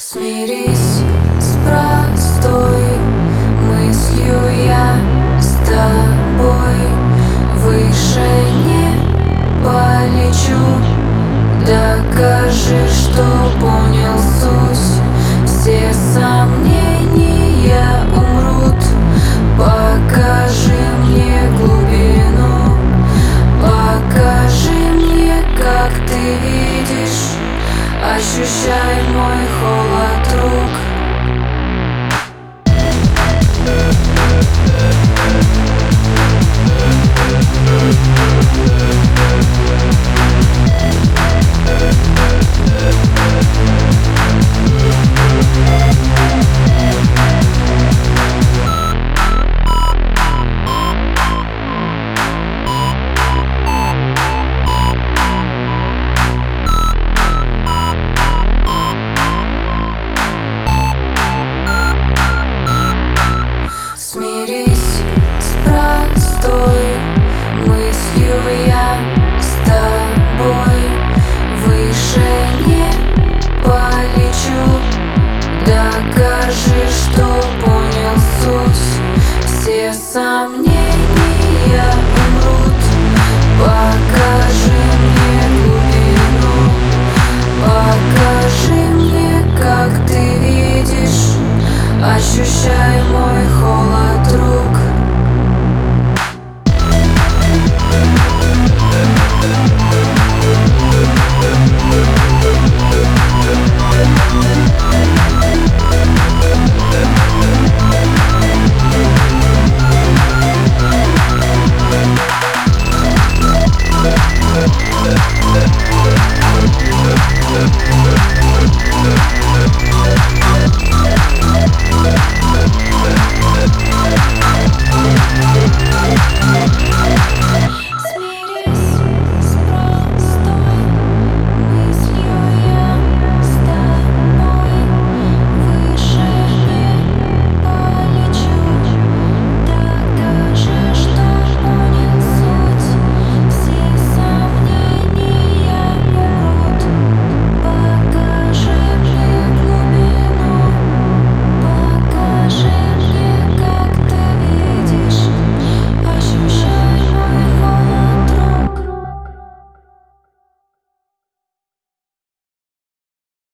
Смирись с простой мыслью, я с тобой выше не полечу. Докажи, что понял суть, все сомнения умрут. Покажи мне глубину, покажи мне, как ты видишь. Ощущай мой холод рук. Смирись с простой мыслью, я с тобой выше не полечу. Докажи, что понял суть, все сомнения умрут. Покажи мне глубину, покажи мне, как ты видишь. Ощущай мой